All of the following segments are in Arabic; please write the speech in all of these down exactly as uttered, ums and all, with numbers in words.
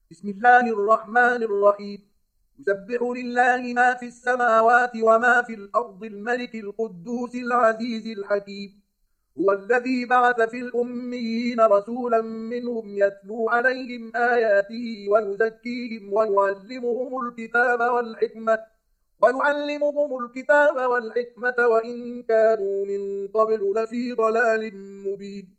بسم الله الرحمن الرحيم. يسبح لله ما في السماوات وما في الأرض الملك القدوس العزيز الحكيم. هو الذي بعث في الأميين رسولا منهم يتلو عليهم آياته ويزكيهم ويعلمهم الكتاب والحكمة ويعلمهم الكتاب والحكمة وإن كانوا من قبل لفي ضلال مبين.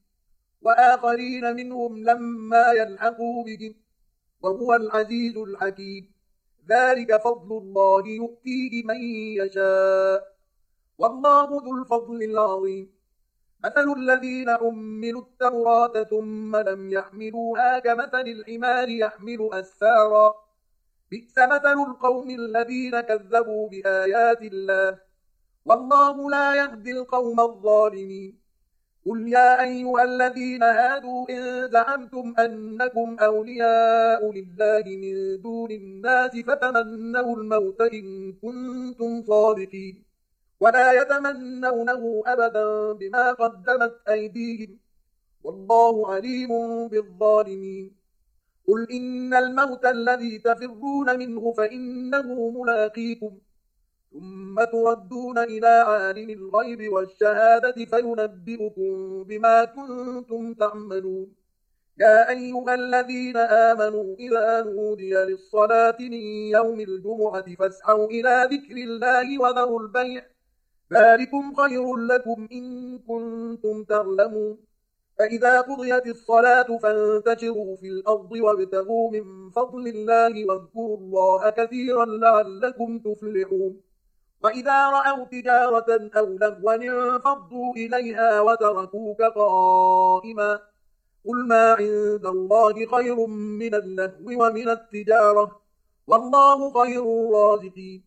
وآخرين منهم لما يلحقوا بهم وهو العزيز الحكيم. ذلك فضل الله يؤتيه من يشاء والله ذو الفضل العظيم. مثل الذين حملوا التوراة ثم لم يحملوها كمثل الحمار يحمل أسفارا بئس مثل القوم الذين كذبوا بآيات الله والله لا يهدي القوم الظالمين. قل يا أيها الذين هادوا إن زعمتم أنكم أولياء لله من دون الناس فتمنوا الموت إن كنتم صادقين ولا يتمنونه أبدا بما قدمت أيديهم والله عليم بالظالمين. قل إن الموت الذي تفرون منه فإنه ملاقيكم ثم تردون إلى عالم الغيب والشهادة فينبئكم بما كنتم تعملون. يا أيها الذين آمنوا إذا نودي للصلاة من يوم الجمعة فاسعوا إلى ذكر الله وذروا البيع ذلكم خير لكم إن كنتم تعلمون. فإذا قضيت الصلاة فانتشروا في الأرض وابتغوا من فضل الله واذكروا الله كثيرا لعلكم تفلحون. وإذا رأوا تجارة أو لهوا انفضوا إليها وتركوك قائما قل ما عند الله خير من اللهو ومن التجارة والله خير الرازقين.